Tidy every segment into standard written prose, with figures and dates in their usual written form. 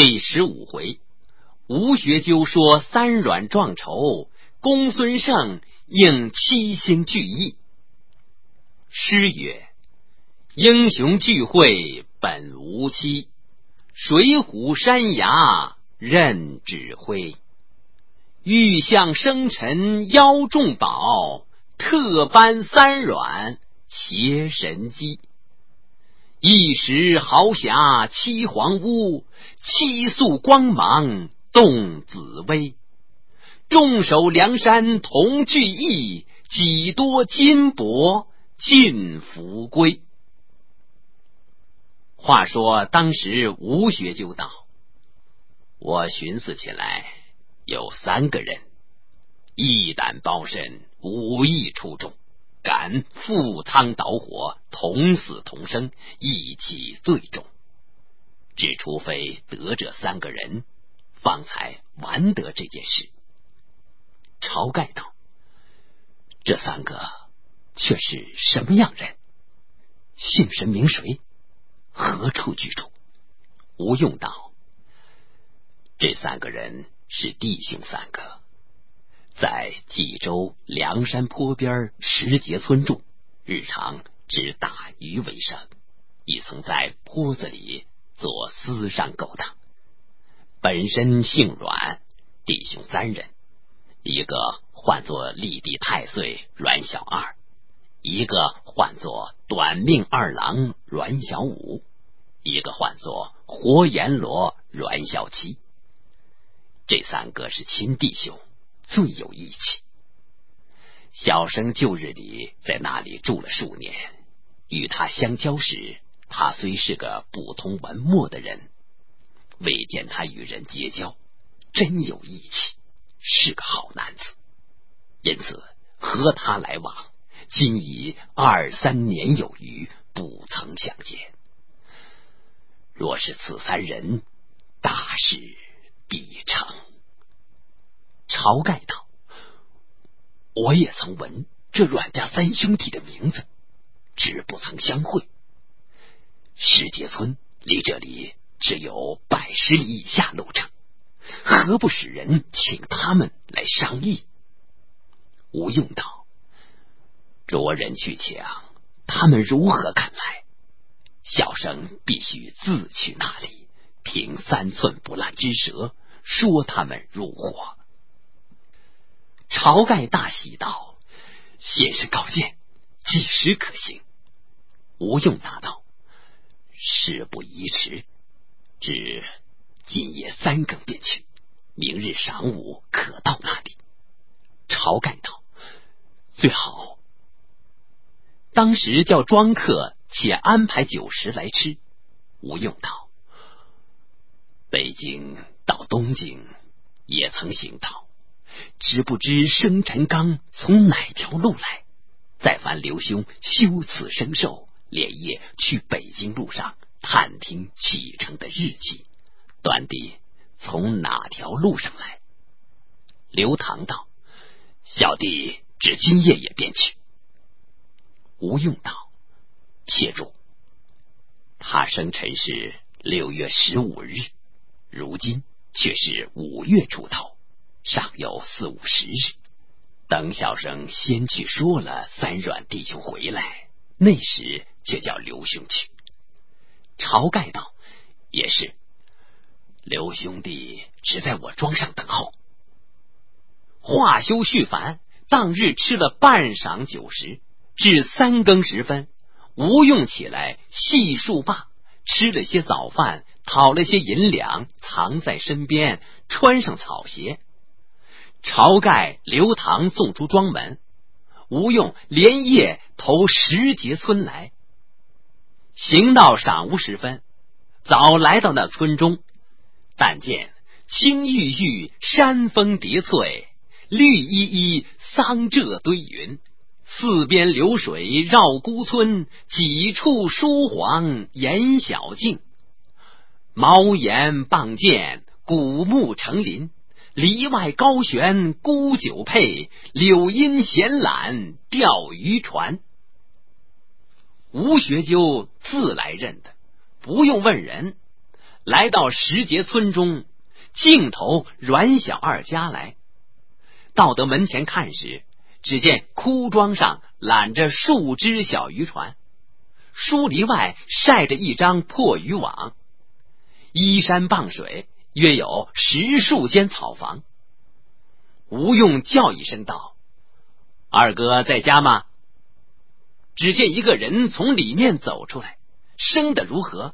第15回，吴学究说三阮撞仇，公孙胜应七星聚义。诗曰：英雄聚会本无期，水浒山崖任指挥。欲向生辰邀众宝，特颁三阮携神机。一时豪侠七皇屋，七宿光芒动紫薇。众守梁山同聚义，几多金帛尽福归。话说当时吴学究道：我寻思起来，有3个人，一胆包身，武艺出众，敢赴汤蹈火，同死同生，一起最重。只除非得这3个人，方才完得这件事。晁盖道：这3个却是什么样人？姓甚名谁？何处居住？吴用道：这3个人是弟兄3个，在冀州梁山坡边石碣村住，日常只打鱼为生，亦曾在坡子里做私商勾当。本身姓阮，弟兄3人，一个唤作立地太岁阮小二，一个唤作短命二郎阮小五，一个唤作活阎罗阮小七。这3个是亲弟兄，最有义气。小生旧日里在那里住了数年，与他相交时，他虽是个不通文墨的人，未见他与人结交，真有义气，是个好男子。因此和他来往，今已2、3年有余，不曾相见。若是此3人，大事必成。晁盖道：我也曾闻这阮家3兄弟的名字，只不曾相会。石碣村离这里只有100里以下路程，何不使人请他们来商议？吴用道：着人去抢，他们如何肯来？小生必须自去那里，凭3寸不烂之舌，说他们入伙。晁盖大喜道：先生高见，几时可行？吴用答道：事不宜迟，至今夜3更便去，明日晌午可到那里。晁盖道：最好。当时叫庄客且安排酒食来吃。吴用道：北京到东京也曾行道，只不知生辰纲从哪条路来，再烦刘兄修此生寿，连夜去北京路上探听启程的日期，断定从哪条路上来。刘唐道：小弟只今夜也便去。吴用道：且住，他生辰是6月15日，如今却是5月出头，尚有4、50日。等小生先去说了3阮弟兄回来，那时却叫刘兄去。晁盖道：也是，刘兄弟只在我庄上等候。话休续烦，当日吃了半晌酒食，至3更时分，吴用起来细数罢，吃了些早饭，讨了些银两，藏在身边，穿上草鞋。晁盖、刘唐送出庄门，吴用连夜投石碣村来。行到晌午时分，早来到那村中，但见青郁郁，山峰叠翠，绿依依，桑柘堆云，四边流水绕孤村，几处疏黄沿小径。茅檐傍涧，古木成林，篱外高悬沽酒配，柳荫闲揽钓鱼船。吴学究自来认的，不用问人， 来到石碣村中，径投阮小二家来。到得门前看时，只见枯桩上揽着数只小渔船，疏篱外晒着一张破渔网，依山傍水，约有10数间草房。吴用叫一声道：“二哥在家吗？”只见一个人从里面走出来，生得如何？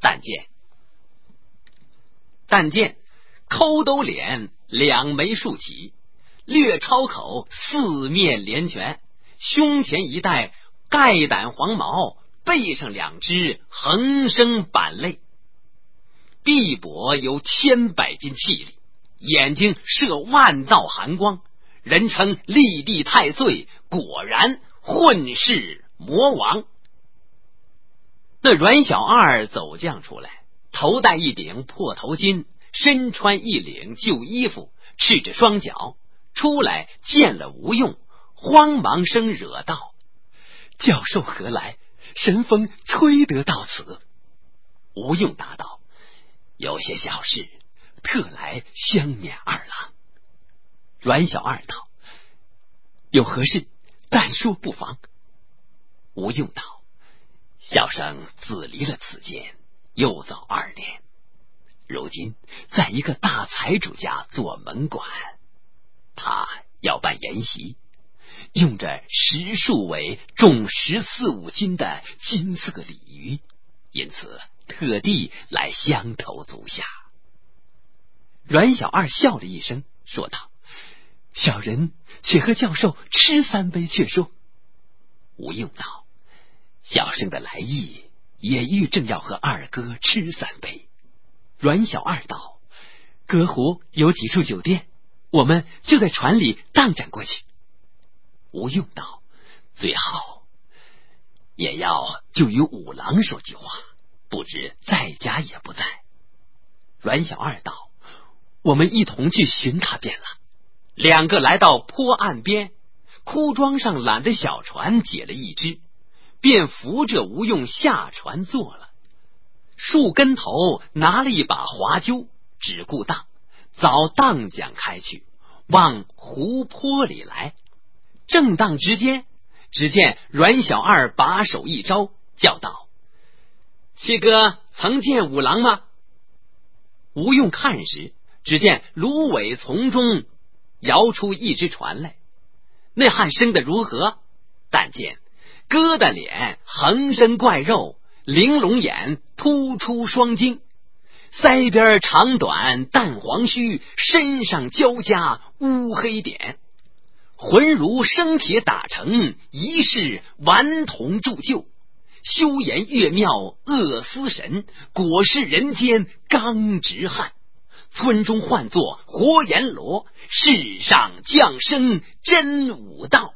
但见抠兜脸，2眉竖起，略超口，4面连拳，胸前一带盖胆黄毛，背上2只横生板肋，臂膊有100斤气力，眼睛射万道寒光，人称立地太岁，果然混世魔王。那阮小二走将出来，头戴一顶破头巾，身穿一领旧衣服，赤着双脚出来，见了吴用，慌忙声惹道：“教授何来？神风催得到此。”吴用答道：“有些小事，特来相勉二郎。”阮小二道：“有何事？但说不妨。”吴用道：“小生自离了此间，又早2年，如今在一个大财主家做门管，他要办筵席，用着10数尾重14、15斤的金色鲤鱼，因此特地来相投足下。”阮小二笑了一声，说道：“小人且和教授吃3杯却说。”吴用道：“小生的来意也欲正要和二哥吃3杯。”阮小二道：“隔湖有几处酒店，我们就在船里荡展过去。”吴用道：“最好，也要就与五郎说句话，不知在家也不在。”阮小二道：“我们一同去寻他便了。”2个来到坡岸边，枯桩上揽的小船解了一只，便扶着吴用下船坐了。树根头拿了一把划楹，只顾荡，早荡桨开去，往湖泊里来。正荡之间，只见阮小二把手一招，叫道：“七哥曾见五郎吗？”吴用看时，只见芦苇丛中摇出一只船来，那汉生得如何？但见疙瘩脸，横生怪肉，玲珑眼，突出双睛，腮边长短淡黄须，身上交加乌黑点，浑如生铁打成，一世顽童铸就，修颜月妙恶思神，果是人间刚直汉。村中唤作活阎罗，世上降生真武道。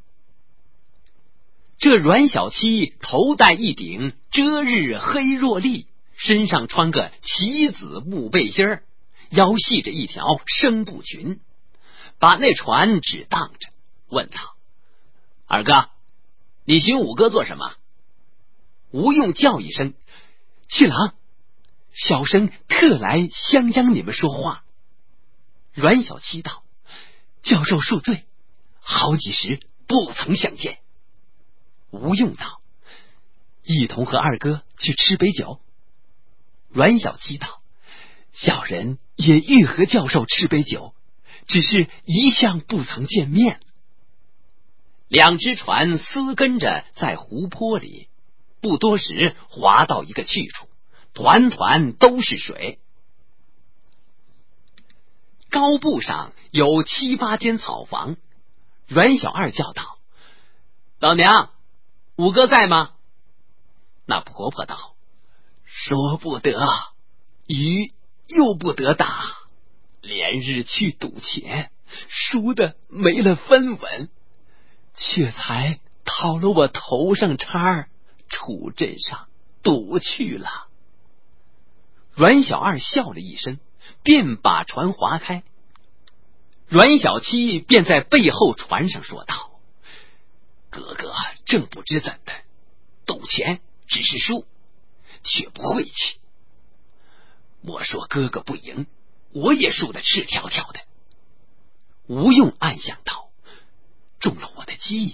这阮小七头戴一顶遮日黑若笠，身上穿个棋子布背心儿，腰系着一条生布裙，把那船只荡着，问道：“二哥，你寻五哥做什么？”吴用叫一声：“七郎，小生特来相央你们说话。”阮小七道：“教授恕罪，好几时不曾相见。”吴用道：“一同和二哥去吃杯酒。”阮小七道：“小人也欲和教授吃杯酒，只是一向不曾见面。”2只船厮跟着在湖泊里，不多时划到一个去处，团团都是水。高埠上有7、8间草房，阮小二叫道：“老娘，五哥在吗？”那婆婆道：“说不得，鱼又不得打，连日去赌钱，输得没了分文，却才讨了我头上叉，出镇上赌去了。”阮小二笑了一声，便把船划开。阮小七便在背后船上说道：“哥哥正不知怎的，赌钱只是输，却不晦气。 莫说哥哥不赢，我也输得赤条条的。吴用暗想道：中了我的计。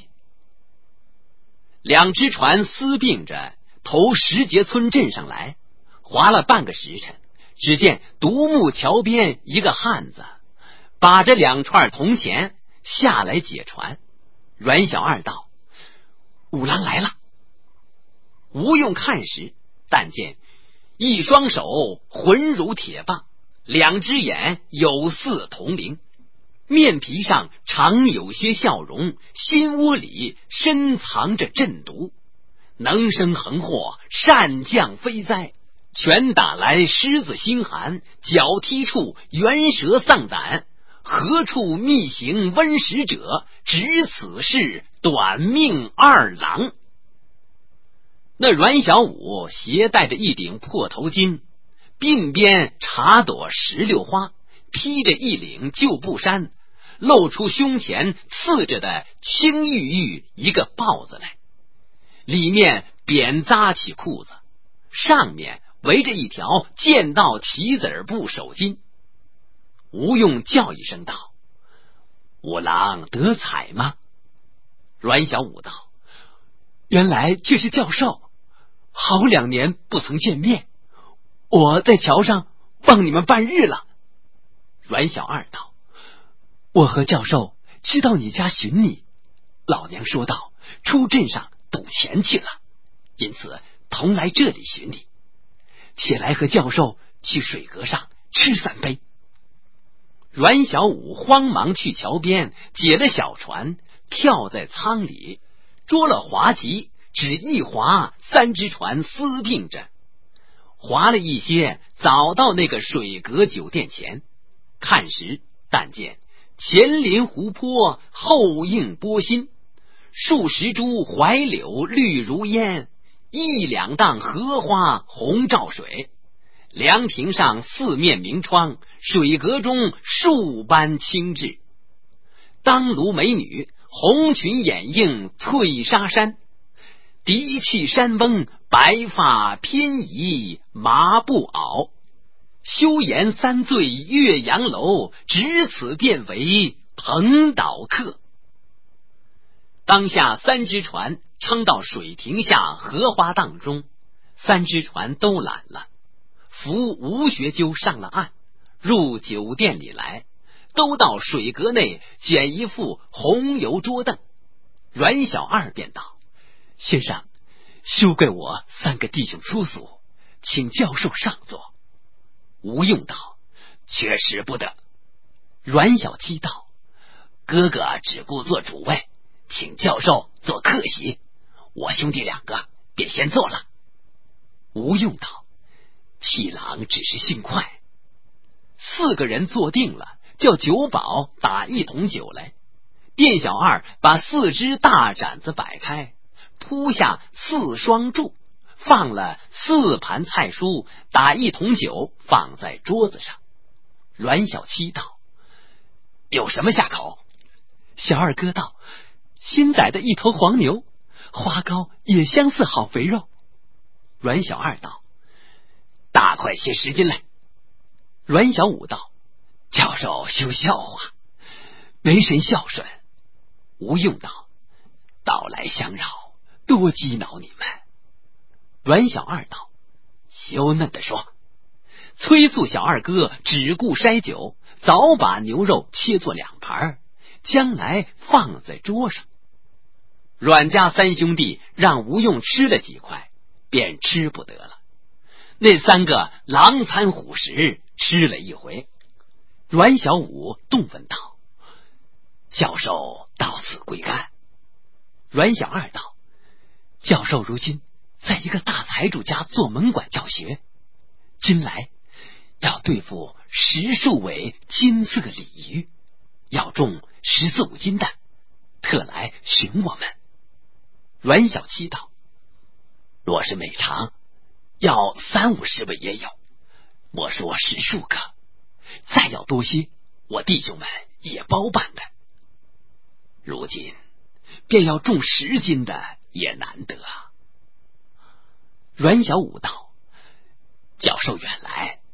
两只船私并着投石碣村镇上来，划了半个时辰，只见独木桥边一个汉子把着2串铜钱下来解船。阮小二道：五郎来了。吴用看时，但见一双手浑如铁棒，2只眼有似铜铃，面皮上常有些笑容，心窝里深藏着鸩毒，能生横祸，善降飞灾，拳打来狮子心寒，脚踢处猿蛇丧胆，何处觅行温食者，只此是短命二郎。那阮小五携带着一顶破头巾，鬓边插朵石榴花，披着一领旧布衫，露出胸前刺着的青玉玉一个豹子来，里面扁扎起裤子，上面围着一条剑道棋子布手巾。吴用叫一声道：五郎得彩吗？阮小五道：原来这是教授，好2年不曾见面，我在桥上帮你们半日了。阮小二道：我和教授知道你家寻你，老娘说道出镇上赌钱去了，因此同来这里寻你，且来和教授去水阁上吃3杯。阮小五慌忙去桥边解了小船，跳在舱里，捉了划楫，只一划，3只船私并着，划了一些，早到那个水阁酒店前。看时，但见前临湖泊，后映波心，数十株槐柳绿如烟，1、2档荷花红照水，凉亭上4面明窗，水阁中数般清致。当炉美女，红裙掩映翠纱衫，嫡气山翁，白发偏移麻布袄，休言3醉岳阳楼，只此便为蓬岛客。当下3只船撑到水亭下荷花荡中，3只船都拦了，扶吴学究上了岸，入酒店里来，都到水阁内捡一副红油桌凳。阮小二便道：先生，休怪我3个弟兄粗俗，请教授上座。吴用道：确实不得。阮小七道：哥哥只顾做主位，请教授做客席，我兄弟2个便先坐了。吴用道：七郎只是性快。4个人坐定了，叫酒保打1桶酒来。店小二把4只大盏子摆开，铺下4双柱，放了4盘菜蔬，打1桶酒放在桌子上。阮小七道：有什么下口？小二哥道：新宰的1头黄牛，花糕也相似好肥肉。阮小二道：大快些10斤来。阮小五道：教授休笑话，没谁孝顺。吴用道：道来相扰，多激恼你们。阮小二道：羞嫩的说。催促小二哥只顾筛酒，早把牛肉切作2盘，将来放在桌上。阮家3兄弟让吴用吃了几块，便吃不得了。那3个狼餐虎食，吃了一回。阮小五动问道：教授到此归干？阮小二道：教授如今在一个大财主家做门馆教学，今来要对付10数尾金色鲤鱼，要中14、15斤的，特来寻我们。阮小七道：若是每场要30、50尾也有，莫说10数个，再要多些，我弟兄们也包办的。如今便要中10斤的也难得啊。阮小五道：教授远来，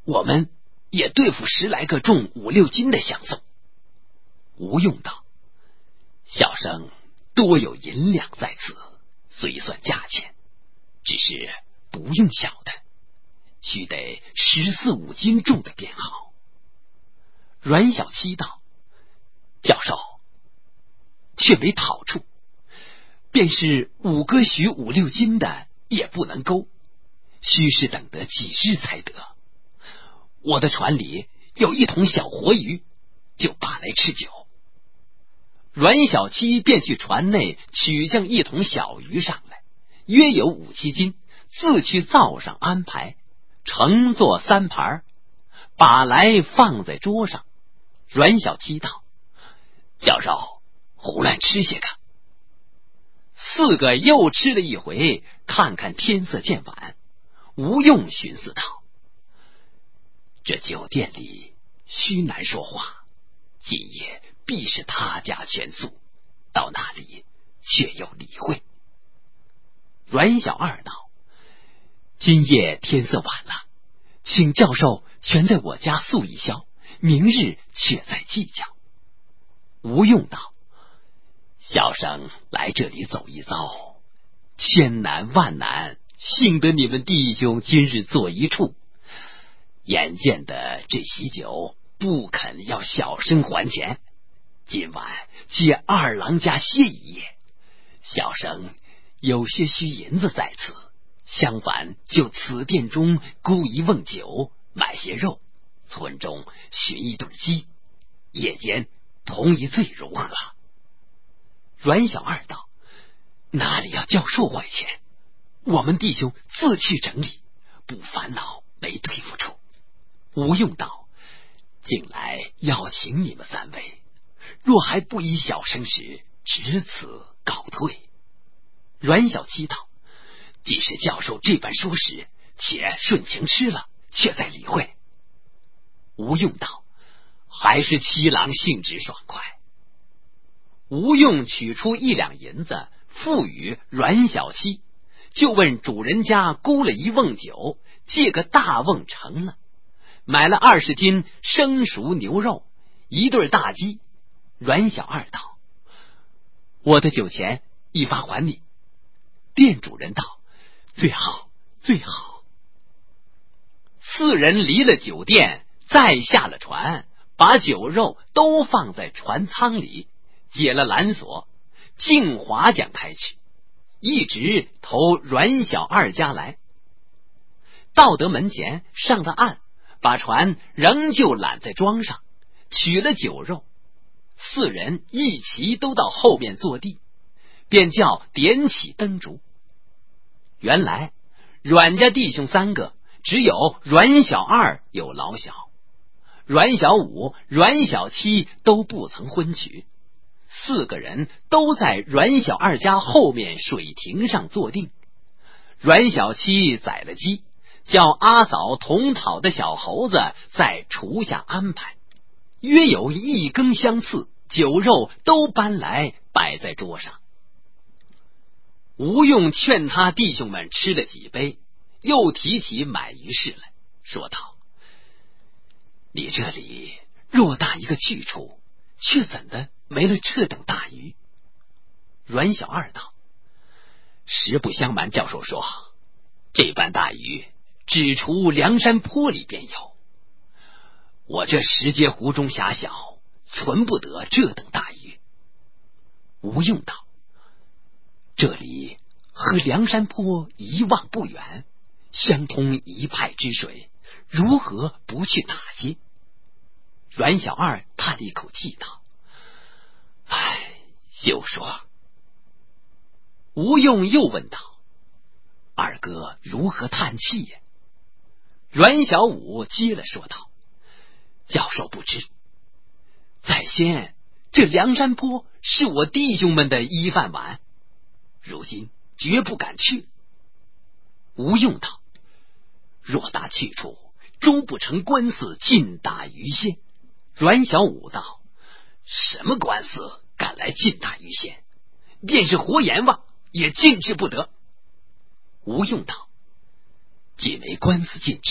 我们也对付10来个重5、6斤的相送。吴用道：小生多有银两在此，虽算价钱，只是不用小的，须得14、15斤重的便好。阮小七道：教授，却没讨处，便是5个许5、6斤的也不能勾，须是等得几日才得。我的船里有1桶小活鱼，就把来吃酒。阮小七便去船内取将1桶小鱼上来，约有5、7斤，自去灶上安排，盛作3盘，把来放在桌上。阮小七道：教授，胡乱吃些个。4个又吃了一回，看看天色渐晚，吴用寻思道：这酒店里须难说话，今夜必是他家全宿，到那里却有理会。阮小二道：今夜天色晚了，请教授全在我家宿一宵，明日却再计较。吴用道：小生来这里走一遭，千难万难，幸得你们弟兄今日坐一处。眼见的这喜酒不肯要小生还钱，今晚借二郎家歇一夜，小生有些虚银子在此，相反就此店中沽1瓮酒，买些肉，村中寻1对鸡，夜间同一醉如何？阮小二道：哪里要教授还钱？我们弟兄自去整理，不烦恼没对付处。吴用道：近来要请你们3位，若还不依小生时，只此告退。阮小七道：既是教授这般说时，且顺情吃了，却再理会。吴用道：还是七郎性直爽快。吴用取出1两银子，付与阮小七，就问主人家沽了1瓮酒，借个大瓮盛了，买了20斤生熟牛肉，1对大鸡。阮小二道：我的酒钱一发还你。店主人道：最好最好。4人离了酒店，再下了船，把酒肉都放在船舱里，解了缆索，径划桨开去，一直投阮小二家来。到得门前，上了岸，把船仍旧揽在桩上，取了酒肉，4人一齐都到后面坐地，便叫点起灯烛。原来阮家弟兄3个，只有阮小二有老小，阮小五、阮小七都不曾婚娶，4个人都在阮小二家后面水亭上坐定。阮小七宰了鸡，叫阿嫂同讨的小猴子在厨下安排，约有1更相次，酒肉都搬来摆在桌上。吴用劝他弟兄们吃了几杯，又提起买鱼事来，说道：你这里偌大一个去处，却怎的没了这等大鱼？阮小二道：实不相瞒教授说，这般大鱼只除梁山坡里便有，我这石碣湖中狭小，存不得这等大鱼。吴用道：这里和梁山坡一望不远，相通一派之水，如何不去打些？阮小二叹了一口气道：唉，休说。吴用又问道：二哥如何叹气呀？阮小五接了说道：教授不知，在先这梁山坡是我弟兄们的衣饭碗，如今绝不敢去。吴用道：若大去处，终不成官司尽打鱼线。阮小五道：什么官司敢来尽打鱼线？便是活阎王也禁止不得。吴用道：既没官司禁止，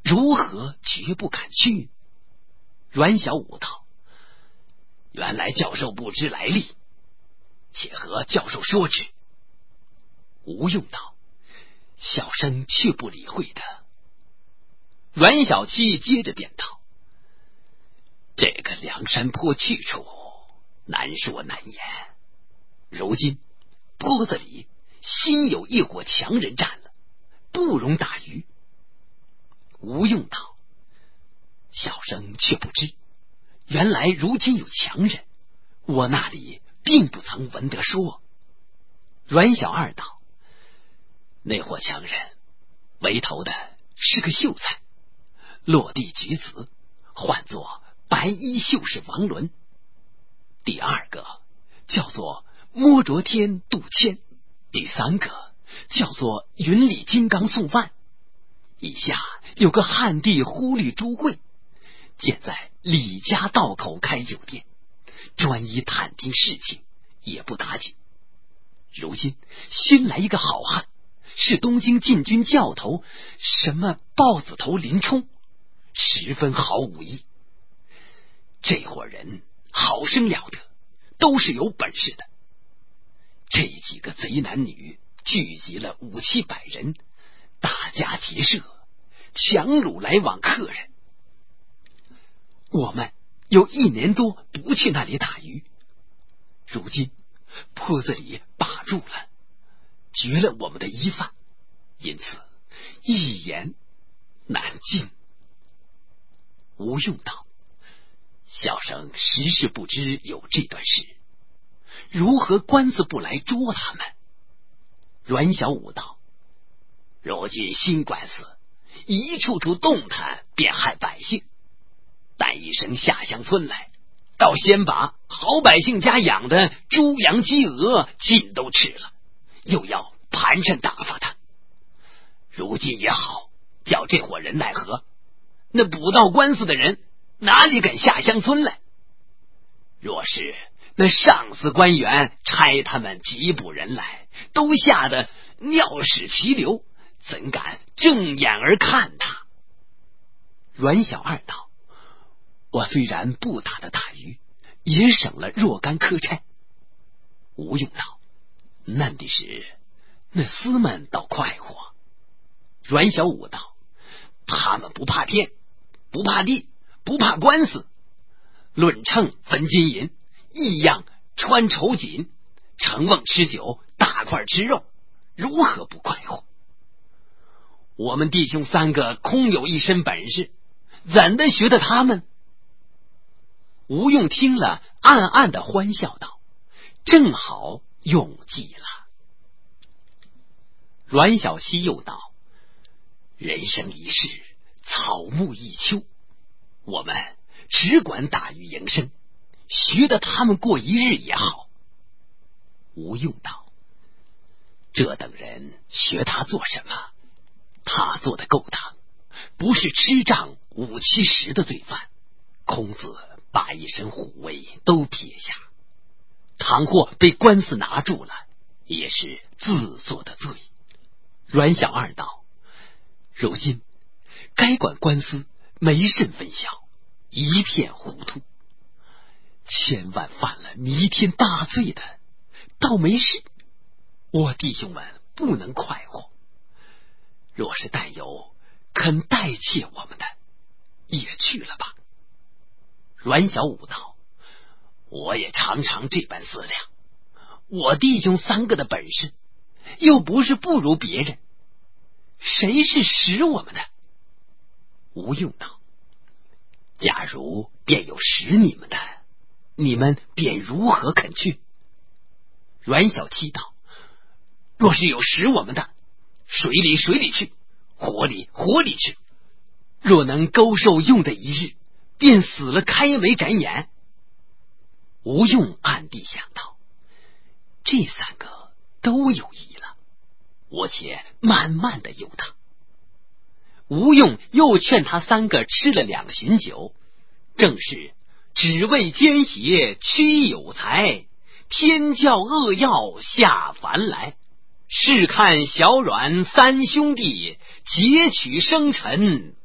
如何绝不敢去？阮小五道：原来教授不知来历，且和教授说之。吴用道：小生却不理会的。阮小七接着便道：这个梁山坡去处难说难言，如今坡子里新有一伙强人占了，不容打鱼。吴用道：小生却不知，原来如今有强人，我那里并不曾闻得说。阮小二道：那伙强人为头的是个秀才，落地举子，唤作白衣秀士王伦；第二个叫做摸着天杜迁；第三个叫做云里金刚宋万。以下有个汉地忽律朱贵，现在李家道口开酒店，专一探听事情，也不打紧。如今新来一个好汉，是东京禁军教头，什么豹子头林冲，十分好武艺。这伙人好生了得，都是有本事的。这几个贼男女聚集了500-700人，大家结社，强掳来往客人。我们有1年多不去那里打鱼，如今坡子里把住了，绝了我们的衣饭，因此一言难尽。吴用道：小生实是不知有这段事，如何官司不来捉他们？阮小五道：如今新官司一处处动弹，便害百姓，但一声下乡村来，倒先把好百姓家养的猪羊鸡鹅尽都吃了，又要盘缠打发他。如今也好，叫这伙人奈何？那捕到官司的人哪里敢下乡村来？若是那上司官员差他们缉捕人来，都吓得尿屎齐流，怎敢正眼而看他？阮小二道：我虽然不打的大鱼，也省了若干科差。吴用道：难的是那厮们倒快活。阮小五道：他们不怕天，不怕地，不怕官司，论秤分金银，异样穿绸锦，盛瓮吃酒，大块吃肉，如何不快活？我们弟兄3个空有一身本事，怎的学得他们？吴用听了，暗暗的欢笑道：正好用计了。阮小七又道：人生一世，草木一秋，我们只管打鱼营生，学得他们过一日也好。吴用道：这等人学他做什么？他做的够当，不是吃仗5-7十的罪犯。孔子把一身虎威都撇下，倘或被官司拿住了，也是自作的罪。阮小二道：如今该管官司没甚分晓，一片糊涂，千万犯了弥天大罪的倒没事，我弟兄们不能快活。若是但有肯代窃我们的，也去了吧。阮小五道：我也常常这般思量，我弟兄3个的本事又不是不如别人，谁是使我们的？吴用道：假如便有使你们的，你们便如何肯去？阮小七道：若是有使我们的，水里水里去，火里火里去，若能勾受用的一日，便死了开眉展眼。吴用暗地想到，这3个都有意了，我且慢慢的由他。吴用又劝他3个吃了2巡酒，正是只为奸邪屈有才，天教恶药下凡来，试看小阮3兄弟，劫取生辰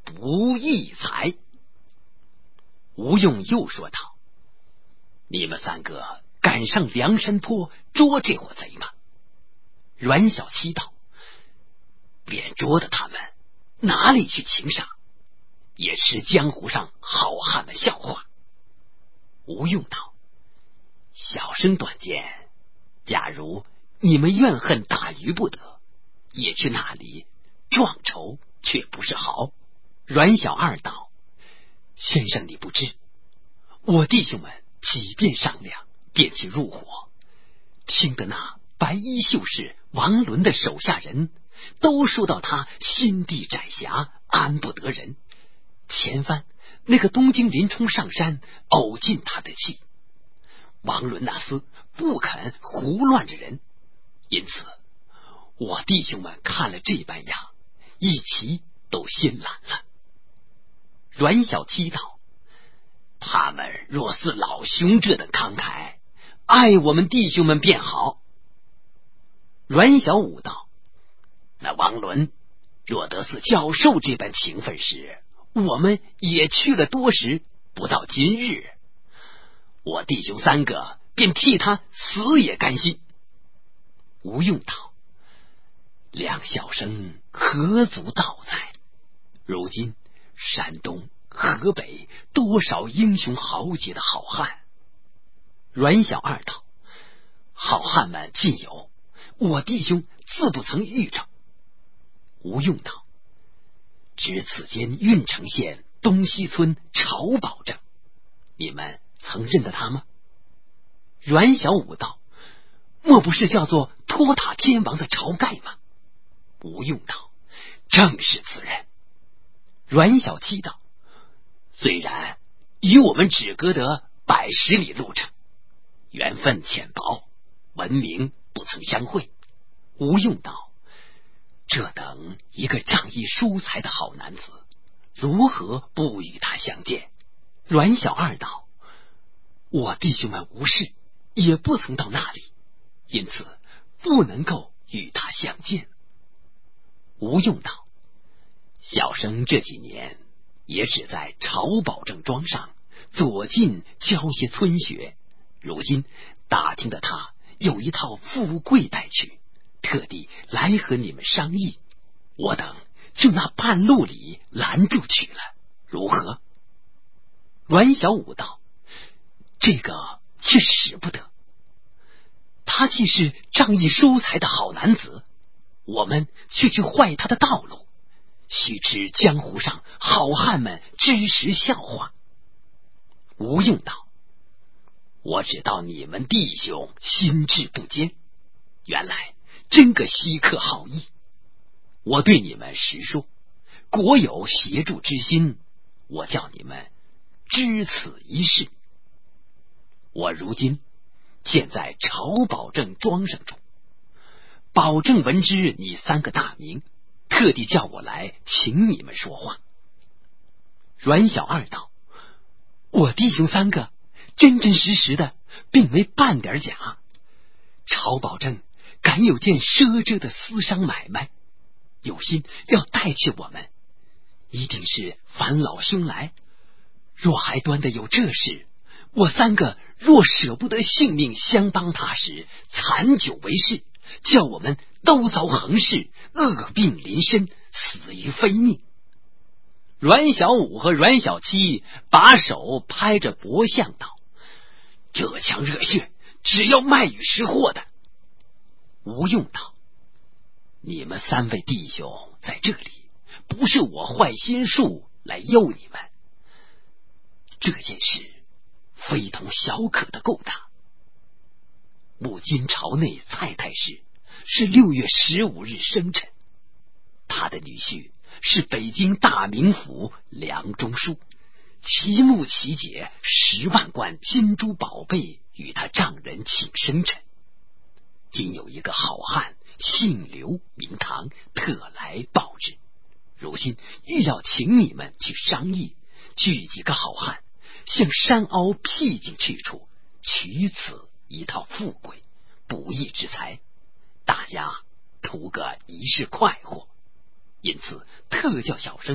不义财。吴用又说道：你们三个赶上梁山坡捉这伙贼吗？阮小七道：便捉的他们哪里去情赏，也吃江湖上好汉们笑话。吴用道：小生短见，假如你们怨恨大鱼不得，也去那里壮仇，却不是好。阮小二道：先生你不知，我弟兄们即便商量，便去入伙，听得那白衣秀士王伦的手下人都说到他心地窄狭，安不得人。前番那个东京林冲上山呕尽他的气，王伦那厮不肯胡乱着人，因此我弟兄们看了这般样，一齐都心懒了。阮小七道：他们若似老兄这等慷慨，爱我们弟兄们便好。阮小五道：那王伦若得似教授这般情分时，我们也去了多时，不到今日，我弟兄三个便替他死也甘心。吴用道：梁小生何足道哉？如今山东河北多少英雄豪杰的好汉。阮小二道：好汉们尽有，我弟兄自不曾遇着。吴用道：知此间郓城县东西村晁保正，你们曾认得他吗？阮小五道：莫不是叫做托塔天王的晁盖吗？吴用道：正是此人。阮小七道：虽然与我们只隔得110里路程，缘分浅薄，闻名不曾相会。吴用道：这等一个仗义疏财的好男子，如何不与他相见？阮小二道：我弟兄们无事，也不曾到那里，因此不能够与他相见。吴用道：小生这几年也只在晁保正庄上左近教些村学，如今打听的他有一套富贵带去，特地来和你们商议，我等就那半路里拦住去了，如何？阮小五道：这个却使不得，他既是仗义疏财的好男子，我们却去坏他的道路，须知江湖上好汉们知识笑话。吴用道：我只道你们弟兄心智不坚，原来真个稀客好义。我对你们实说，果有协助之心，我叫你们知此一事。我如今现在晁保正庄上住，保证闻知你三个大名，特地叫我来请你们说话。阮小二道：我弟兄三个真真实实的，并没半点假。晁保正敢有件赊遮的私商买卖，有心要带去我们，一定是烦老兄来。若还端的有这事，我三个若舍不得性命相帮他时，残酒为事，叫我们都遭横事，恶病临身，死于非命。阮小五和阮小七把手拍着脖项道：这腔热血只要卖与识货的。吴用道：你们三位弟兄在这里，不是我坏心术来诱你们，这件事非同小可的勾当。母金朝内蔡太师是6月15日生辰，他的女婿是北京大名府梁中书，其母其姐10万贯金珠宝贝与他丈人请生辰。今有一个好汉姓刘名唐，特来报之，如今欲要请你们去商议，聚几个好汉，向山凹僻静去处取此一套富贵不义之财，大家图个一世快活，因此特叫小生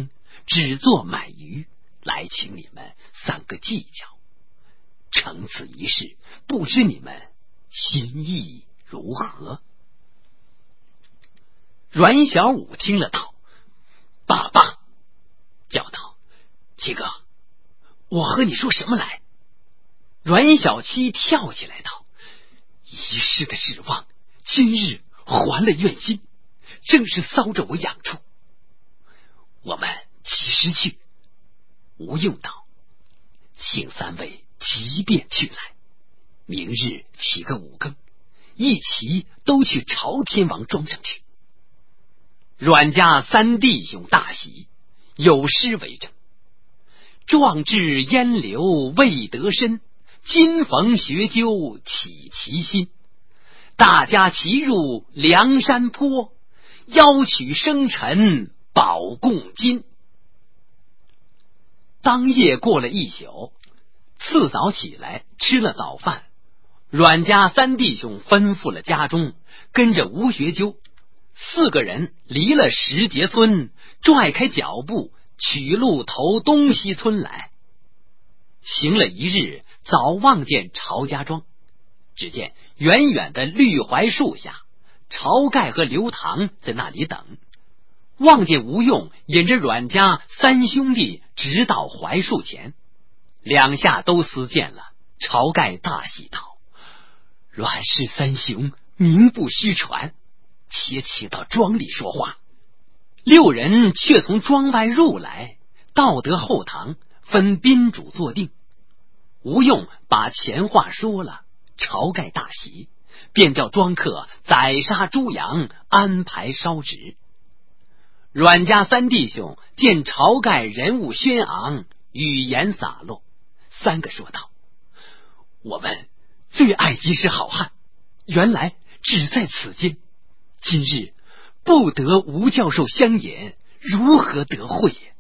只做买鱼，来请你们3个计较。成此一事，不知你们心意如何？”阮小五听了道：“爸爸！”叫道：“七哥，我和你说什么来？”阮小七跳起来道：“一世的指望，今日还了愿心，正是搔着我痒处。我们几时去？”吴用道：“请3位即便去来，明日起个5更，一齐都去朝天王庄上去。”阮家3弟兄大喜，有诗为证：“壮志烟流未得深，今逢学究起其心。大家齐入梁山坡，邀取生辰保共金。”当夜过了一宿，次早起来吃了早饭，阮家3弟兄吩咐了家中，跟着吴学究4个人离了石碣村，拽开脚步取路投东西村来。行了一日，早望见曹家庄，只见远远的绿槐树下，晁盖和刘唐在那里等。望见吴用引着阮家3兄弟直到槐树前，2下都私见了。晁盖大喜道：“阮氏3兄名不虚传，且请到庄里说话。”6人却从庄外入来，到得后堂，分宾主坐定。吴用把前话说了，晁盖大喜，便叫庄客宰杀猪羊，安排烧纸。阮家3弟兄见晁盖人物轩昂，语言洒落，3个说道：“我们最爱即是好汉，原来只在此间，今日不得吴教授相引，如何得会也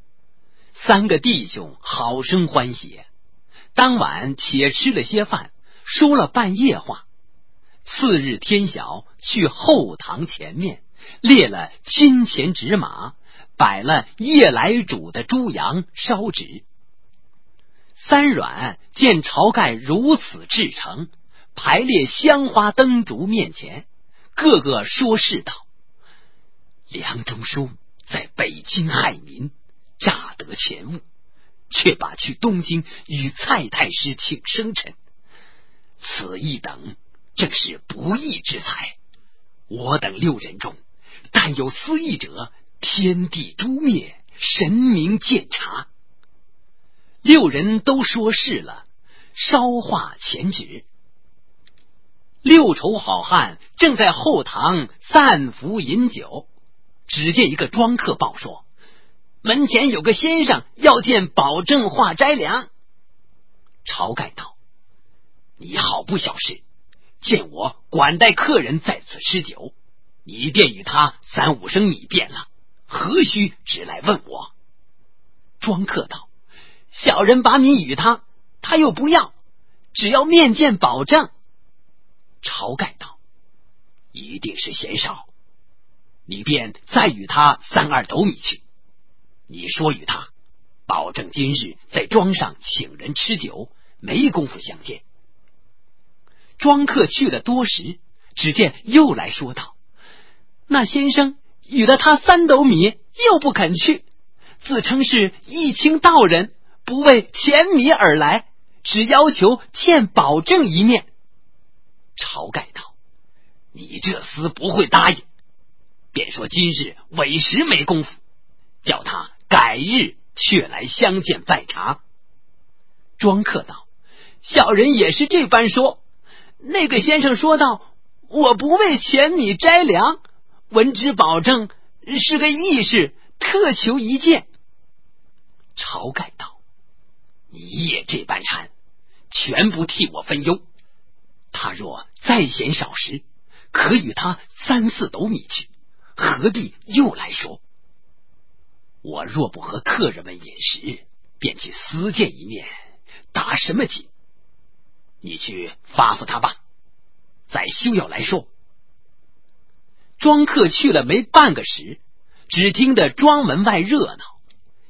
？”3个弟兄好生欢喜。当晚且吃了些饭，说了半夜话。次日天晓，去后堂前面列了金钱纸马，摆了夜来煮的猪羊烧纸。3阮见晁盖如此至诚，排列香花灯烛面前，个个说是道：“梁中书在北京害民，诈得钱物，却把去东京与蔡太师请生辰，此一等正是不义之财。我等6人中，但有私议者，天地诛灭，神明鉴察。”6人都说是了，烧化钱纸。6筹好汉正在后堂散服饮酒，只见一个庄客报说：“门前有个先生要见保证化斋粮。”晁盖道：“你好不小事，见我管待客人在此吃酒，你便与他3、5升米便了，何须直来问我？”庄客道：“小人把米与他，他又不要，只要面见保证。”晁盖道：“一定是嫌少，你便再与他3、2斗米去。你说与他，保证今日在庄上请人吃酒，没工夫相见。”庄客去了多时，只见又来说道：“那先生与了他3斗米，又不肯去，自称是义清道人，不为钱米而来，只要求见保证一面。”晁盖道：“你这厮不会答应，便说今日委实没功夫，叫他改日却来相见拜茶。”庄客道：“小人也是这般说，那个先生说道，我不为钱米摘粮，闻之保证是个义士，特求一见。”晁盖道：“你也这般缠，全不替我分忧。他若再嫌少时，可与他3、4斗米去，何必又来说？我若不和客人们饮食，便去私见一面，打什么紧？你去发付他吧，再休要来说。”庄客去了没半个时，只听得庄门外热闹，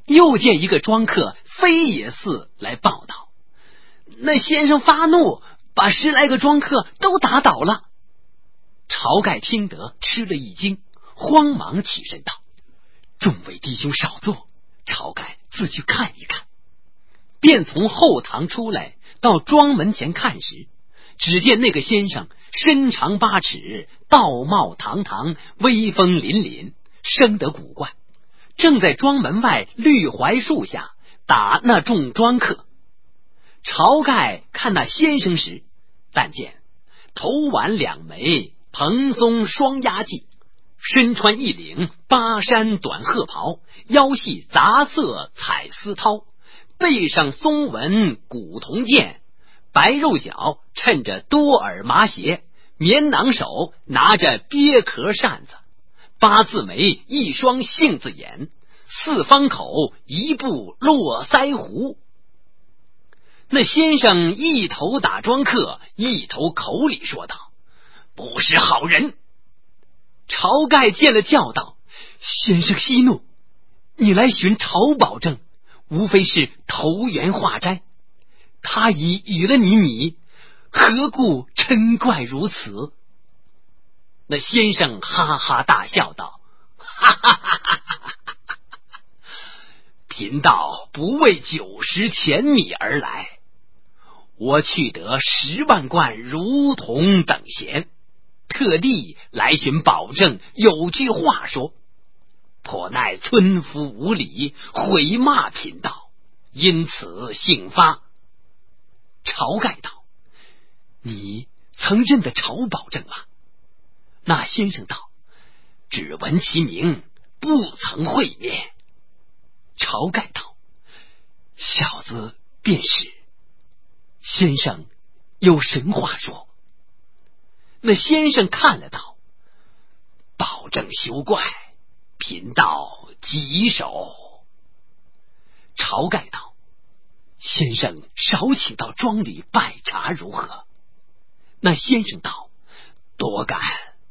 又见一个庄客飞也似来报道，那先生发怒，把10来个庄客都打倒了。晁盖听得吃了一惊，慌忙起身道：众位弟兄少坐，晁盖自去看一看。便从后堂出来，到庄门前看时，只见那个先生身长8尺，道貌堂堂，威风凛凛，生得古怪，正在庄门外绿槐树下打那众庄客。晁盖看那先生时，但见头挽2枚蓬松双压髻，身穿一领巴山短褐袍，腰系杂色彩丝绦，背上松纹古铜剑，白肉脚衬着多耳麻鞋，棉囊手拿着鳖壳扇子，8字眉一双杏子眼，4方口一部络腮胡。那先生一头打庄客，一头口里说道：不是好人。晁盖见了，叫道：先生息怒，你来寻晁保正，无非是投缘化斋，他已与了你米，何故嗔怪如此？那先生哈哈大笑道：哈哈哈哈哈哈！贫道不为90钱米而来，我去得10万贯如同等闲，特地来寻保证，有句话说，颇奈村夫无礼，毁骂贫道，因此幸发。晁盖道：你曾认得晁保正吗？那先生道：只闻其名，不曾会面。晁盖道：小子便是。先生有神话说。那先生看了道：保正休怪，贫道棘手。晁盖道：先生少请到庄里拜茶如何？那先生道：多感。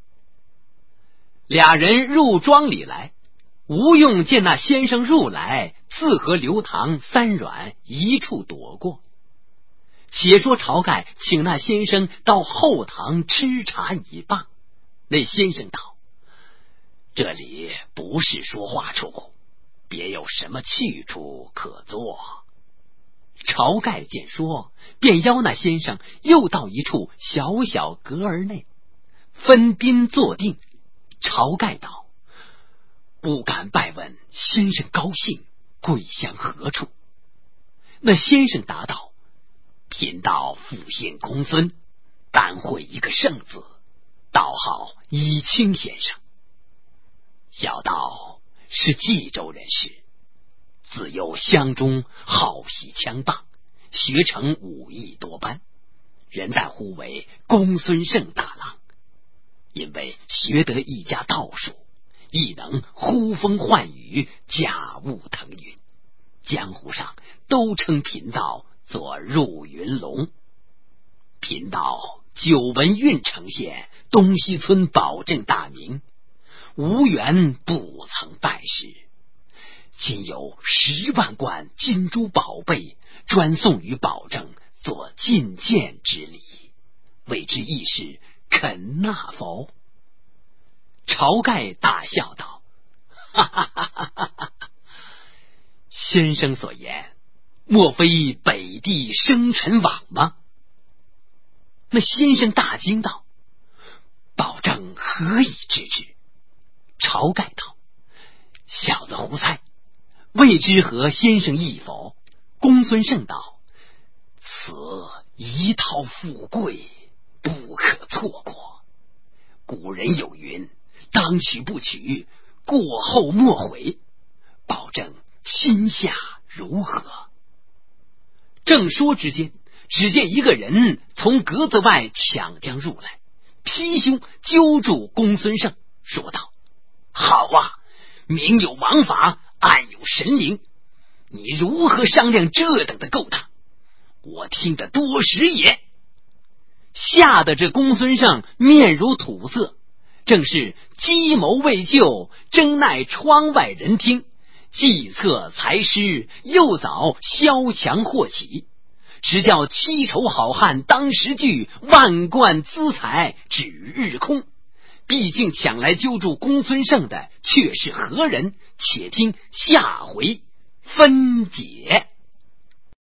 俩人入庄里来，吴用见那先生入来，自和刘唐、三阮一处躲过。且说晁盖请那先生到后堂吃茶已罢，那先生道：这里不是说话处，别有什么去处可做。晁盖见说，便邀那先生又到一处小小阁儿内，分宾坐定。晁盖道：不敢拜问先生高兴，贵乡何处？那先生答道：贫道复姓公孙，单会一个圣字，道号以清先生。小道是冀州人士，自幼乡中好习枪棒，学成武艺多般，人但呼为公孙胜大郎。因为学得一家道术，亦能呼风唤雨，驾雾腾云，江湖上都称贫道做入云龙。贫道久闻郓城县东西村保正大名，无缘不曾拜师，今有10万贯金珠宝贝专送于保正，做进见之礼，为之义士肯纳否？晁盖大笑道：哈哈哈哈哈哈！先生所言，莫非北地生辰网吗？那先生大惊道：保正何以知之？晁盖道：小子胡猜，未知和先生意否？公孙胜道：此一套富贵，不可错过。古人有云：当取不取，过后莫悔。保证心下如何？正说之间，只见一个人从格子外抢将入来，劈胸揪住公孙胜，说道：好啊，明有王法，暗有神灵，你如何商量这等的勾当？我听得多时也。吓得这公孙胜面如土色，正是计谋未就，真奈窗外人听， 计策才失，又早萧墙祸起，实叫七仇好汉当时聚，万贯资财指日空。毕竟抢来揪住公孙胜的却是何人？且听下回分解。